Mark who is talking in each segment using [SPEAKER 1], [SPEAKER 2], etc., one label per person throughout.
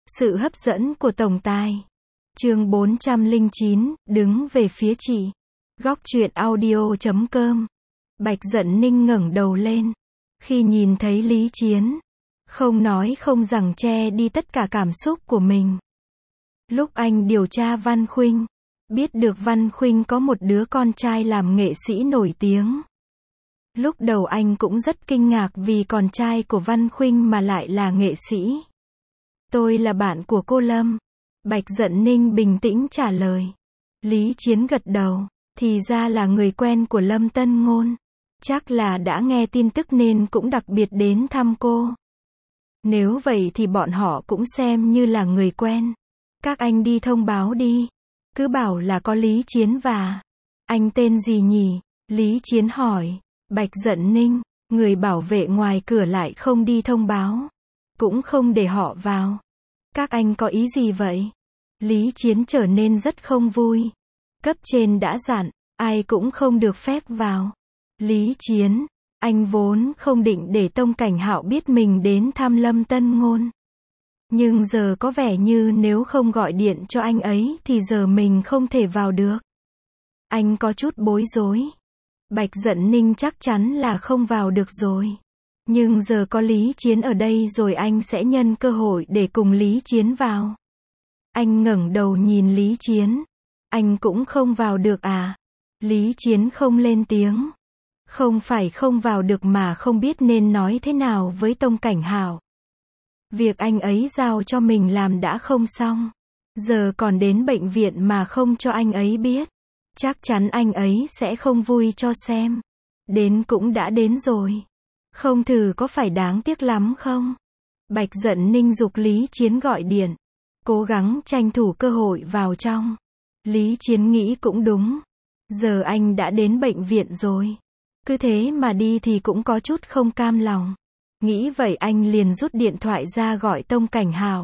[SPEAKER 1] Sự hấp dẫn của tổng tài. Chương 409, đứng về phía chị. Góc truyện audio.com. Bạch Dận Ninh ngẩng đầu lên. Khi nhìn thấy Lý Chiến, không nói không rằng che đi tất cả cảm xúc của mình. Lúc anh điều tra Văn Khuynh, biết được Văn Khuynh có một đứa con trai làm nghệ sĩ nổi tiếng. Lúc đầu anh cũng rất kinh ngạc vì con trai của Văn Khuynh mà lại là nghệ sĩ. Tôi là bạn của cô Lâm. Bạch Dận Ninh bình tĩnh trả lời. Lý Chiến gật đầu. Thì ra là người quen của Lâm Tân Ngôn. Chắc là đã nghe tin tức nên cũng đặc biệt đến thăm cô. Nếu vậy thì bọn họ cũng xem như là người quen. Các anh đi thông báo đi. Cứ bảo là có Lý Chiến và... Anh tên gì nhỉ? Lý Chiến hỏi. Bạch Dận Ninh. Người bảo vệ ngoài cửa lại không đi thông báo. Cũng không để họ vào. Các anh có ý gì vậy? Lý Chiến trở nên rất không vui. Cấp trên đã dặn, ai cũng không được phép vào. Lý Chiến, anh vốn không định để Tông Cảnh Hạo biết mình đến thăm Lâm Tân Ngôn. Nhưng giờ có vẻ như nếu không gọi điện cho anh ấy thì giờ mình không thể vào được. Anh có chút bối rối. Bạch Dận Ninh chắc chắn là không vào được rồi. Nhưng giờ có Lý Chiến ở đây rồi anh sẽ nhân cơ hội để cùng Lý Chiến vào. Anh ngẩng đầu nhìn Lý Chiến. Anh cũng không vào được à? Lý Chiến không lên tiếng. Không phải không vào được mà không biết nên nói thế nào với Tông Cảnh Hạo. Việc anh ấy giao cho mình làm đã không xong. Giờ còn đến bệnh viện mà không cho anh ấy biết. Chắc chắn anh ấy sẽ không vui cho xem. Đến cũng đã đến rồi. Không thử có phải đáng tiếc lắm không? Bạch Dận Ninh giục Lý Chiến gọi điện. Cố gắng tranh thủ cơ hội vào trong. Lý Chiến nghĩ cũng đúng. Giờ anh đã đến bệnh viện rồi. Cứ thế mà đi thì cũng có chút không cam lòng. Nghĩ vậy anh liền rút điện thoại ra gọi Tông Cảnh Hạo.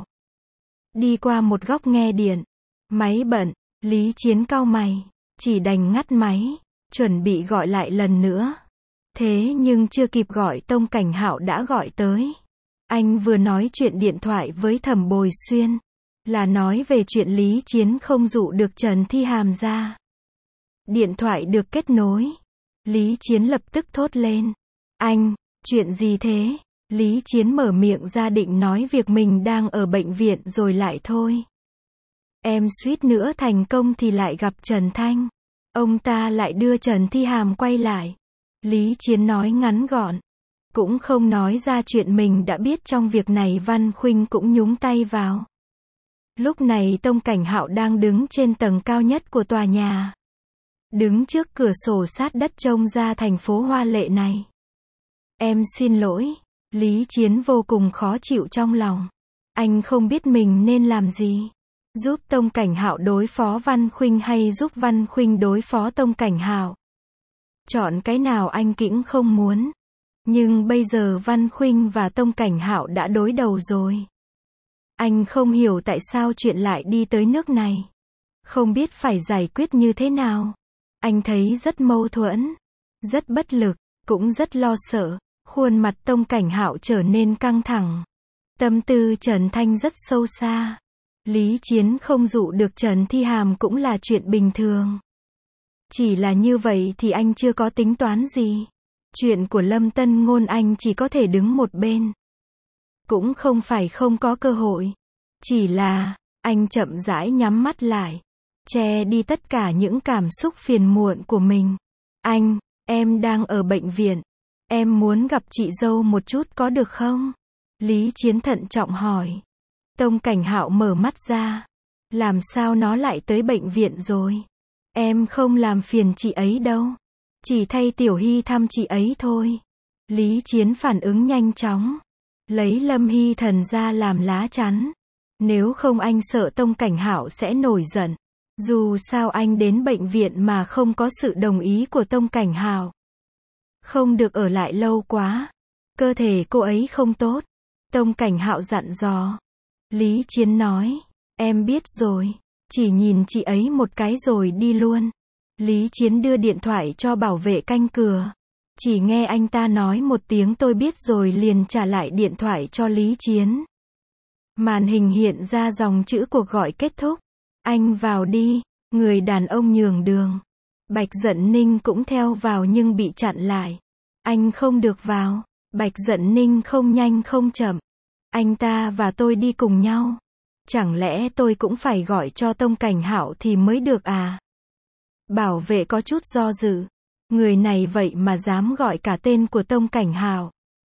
[SPEAKER 1] Đi qua một góc nghe điện. Máy bận. Lý Chiến cau mày. Chỉ đành ngắt máy. Chuẩn bị gọi lại lần nữa. Thế nhưng chưa kịp gọi Tông Cảnh Hạo đã gọi tới. Anh vừa nói chuyện điện thoại với Thẩm Bồi Xuyên. Là nói về chuyện Lý Chiến không dụ được Trần Thi Hàm ra. Điện thoại được kết nối. Lý Chiến lập tức thốt lên. Anh, chuyện gì thế? Lý Chiến mở miệng ra định nói việc mình đang ở bệnh viện rồi lại thôi. Em suýt nữa thành công thì lại gặp Trần Thanh. Ông ta lại đưa Trần Thi Hàm quay lại. Lý Chiến nói ngắn gọn. Cũng không nói ra chuyện mình đã biết trong việc này Văn Khuynh cũng nhúng tay vào. Lúc này Tông Cảnh Hạo đang đứng trên tầng cao nhất của tòa nhà. Đứng trước cửa sổ sát đất trông ra thành phố hoa lệ này. Em xin lỗi. Lý Chiến vô cùng khó chịu trong lòng. Anh không biết mình nên làm gì. Giúp Tông Cảnh Hạo đối phó Văn Khuynh hay giúp Văn Khuynh đối phó Tông Cảnh Hạo. Chọn cái nào anh cũng không muốn. Nhưng bây giờ Văn Khuynh và Tông Cảnh Hạo đã đối đầu rồi. Anh không hiểu tại sao chuyện lại đi tới nước này. Không biết phải giải quyết như thế nào. Anh thấy rất mâu thuẫn. Rất bất lực. Cũng rất lo sợ. Khuôn mặt Tông Cảnh Hạo trở nên căng thẳng. Tâm tư Trần Thanh rất sâu xa. Lý Chiến không dụ được Trần Thi Hàm cũng là chuyện bình thường. Chỉ là như vậy thì anh chưa có tính toán gì. Chuyện của Lâm Tân Ngôn anh chỉ có thể đứng một bên. Cũng không phải không có cơ hội. Chỉ là, anh chậm rãi nhắm mắt lại. Che đi tất cả những cảm xúc phiền muộn của mình. Anh, em đang ở bệnh viện. Em muốn gặp chị dâu một chút có được không? Lý Chiến thận trọng hỏi. Tông Cảnh Hạo mở mắt ra. Làm sao nó lại tới bệnh viện rồi? Em không làm phiền chị ấy đâu. Chỉ thay Tiểu Hy thăm chị ấy thôi. Lý Chiến phản ứng nhanh chóng. Lấy Lâm Hy Thần ra làm lá chắn. Nếu không anh sợ Tông Cảnh Hạo sẽ nổi giận. Dù sao anh đến bệnh viện mà không có sự đồng ý của Tông Cảnh Hạo. Không được ở lại lâu quá. Cơ thể cô ấy không tốt. Tông Cảnh Hạo dặn dò. Lý Chiến nói. Em biết rồi. Chỉ nhìn chị ấy một cái rồi đi luôn. Lý Chiến đưa điện thoại cho bảo vệ canh cửa. Chỉ nghe anh ta nói một tiếng tôi biết rồi liền trả lại điện thoại cho Lý Chiến. Màn hình hiện ra dòng chữ cuộc gọi kết thúc. Anh vào đi, người đàn ông nhường đường. Bạch Dận Ninh cũng theo vào nhưng bị chặn lại. Anh không được vào. Bạch Dận Ninh không nhanh không chậm. Anh ta và tôi đi cùng nhau. Chẳng lẽ tôi cũng phải gọi cho Tông Cảnh Hạo thì mới được à? Bảo vệ có chút do dự. Người này vậy mà dám gọi cả tên của Tông Cảnh Hạo.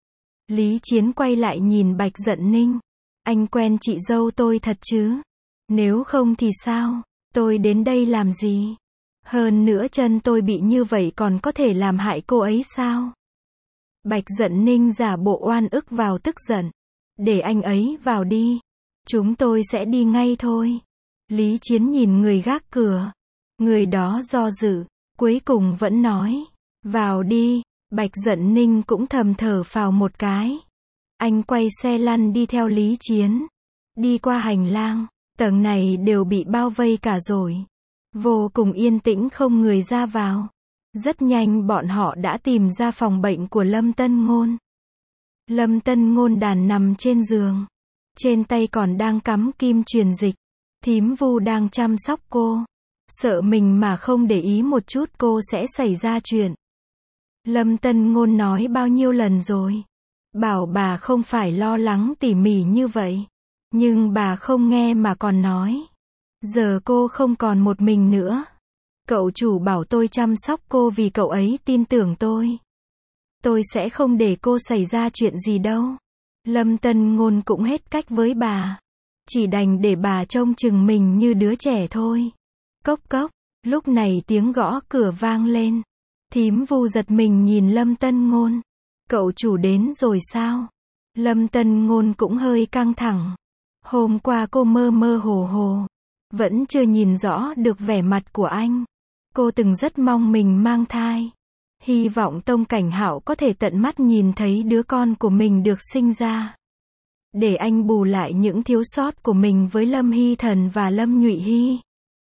[SPEAKER 1] Lý Chiến quay lại nhìn Bạch Dận Ninh. Anh quen chị dâu tôi thật chứ? Nếu không thì sao? Tôi đến đây làm gì? Hơn nữa chân tôi bị như vậy còn có thể làm hại cô ấy sao? Bạch Dận Ninh giả bộ oan ức vào tức giận. Để anh ấy vào đi. Chúng tôi sẽ đi ngay thôi. Lý Chiến nhìn người gác cửa. Người đó do dự, cuối cùng vẫn nói. Vào đi. Bạch Dận Ninh cũng thầm thở phào một cái. Anh quay xe lăn đi theo Lý Chiến. Đi qua hành lang. Tầng này đều bị bao vây cả rồi. Vô cùng yên tĩnh không người ra vào. Rất nhanh bọn họ đã tìm ra phòng bệnh của Lâm Tân Ngôn. Lâm Tân Ngôn đàn nằm trên giường. Trên tay còn đang cắm kim truyền dịch. Thím Vu đang chăm sóc cô. Sợ mình mà không để ý một chút cô sẽ xảy ra chuyện. Lâm Tân Ngôn nói bao nhiêu lần rồi. Bảo bà không phải lo lắng tỉ mỉ như vậy. Nhưng bà không nghe mà còn nói. Giờ cô không còn một mình nữa. Cậu chủ bảo tôi chăm sóc cô vì cậu ấy tin tưởng tôi. Tôi sẽ không để cô xảy ra chuyện gì đâu. Lâm Tân Ngôn cũng hết cách với bà. Chỉ đành để bà trông chừng mình như đứa trẻ thôi. Cốc cốc, lúc này tiếng gõ cửa vang lên. Thím Vu giật mình nhìn Lâm Tân Ngôn. Cậu chủ đến rồi sao? Lâm Tân Ngôn cũng hơi căng thẳng. Hôm qua cô mơ mơ hồ hồ. Vẫn chưa nhìn rõ được vẻ mặt của anh. Cô từng rất mong mình mang thai. Hy vọng Tông Cảnh Hạo có thể tận mắt nhìn thấy đứa con của mình được sinh ra. Để anh bù lại những thiếu sót của mình với Lâm Hy Thần và Lâm Nhụy Hy.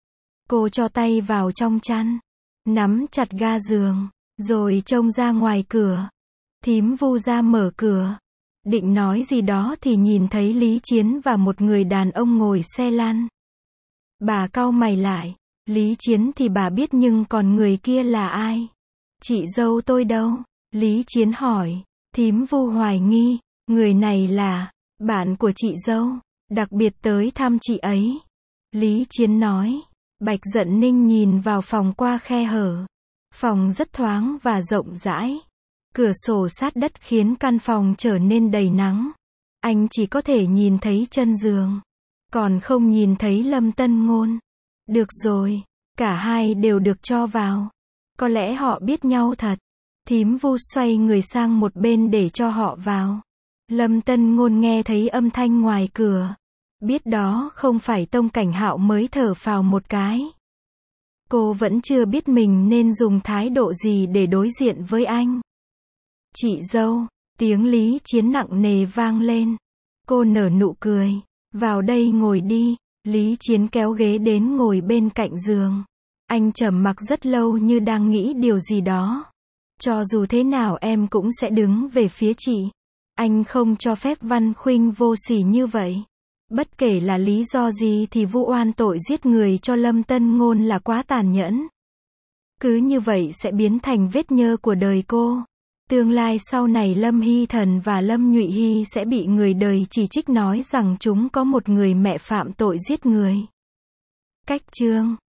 [SPEAKER 1] Cô cho tay vào trong chăn. Nắm chặt ga giường. Rồi trông ra ngoài cửa. Thím Vu ra mở cửa. Định nói gì đó thì nhìn thấy Lý Chiến và một người đàn ông ngồi xe lăn. Bà cau mày lại. Lý Chiến thì bà biết nhưng còn người kia là ai? Chị dâu tôi đâu? Lý Chiến hỏi. Thím Vu hoài nghi. Người này là bạn của chị dâu. Đặc biệt tới thăm chị ấy. Lý Chiến nói. Bạch Dận Ninh nhìn vào phòng qua khe hở. Phòng rất thoáng và rộng rãi. Cửa sổ sát đất khiến căn phòng trở nên đầy nắng. Anh chỉ có thể nhìn thấy chân giường. Còn không nhìn thấy Lâm Tân Ngôn. Được rồi. Cả hai đều được cho vào. Có lẽ họ biết nhau thật. Thím Vu xoay người sang một bên để cho họ vào. Lâm Tân Ngôn nghe thấy âm thanh ngoài cửa. Biết đó không phải Tông Cảnh Hạo mới thở phào một cái. Cô vẫn chưa biết mình nên dùng thái độ gì để đối diện với anh. Chị dâu, tiếng Lý Chiến nặng nề vang lên. Cô nở nụ cười. Vào đây ngồi đi. Lý Chiến kéo ghế đến ngồi bên cạnh giường. Anh trầm mặc rất lâu như đang nghĩ điều gì đó. Cho dù thế nào em cũng sẽ đứng về phía chị. Anh không cho phép văn khuynh vô sỉ như vậy. Bất kể là lý do gì thì vu oan tội giết người cho Lâm Tân Ngôn là quá tàn nhẫn. Cứ như vậy sẽ biến thành vết nhơ của đời cô. Tương lai sau này Lâm Hy Thần và Lâm Nhụy Hy sẽ bị người đời chỉ trích nói rằng chúng có một người mẹ phạm tội giết người. Cách chương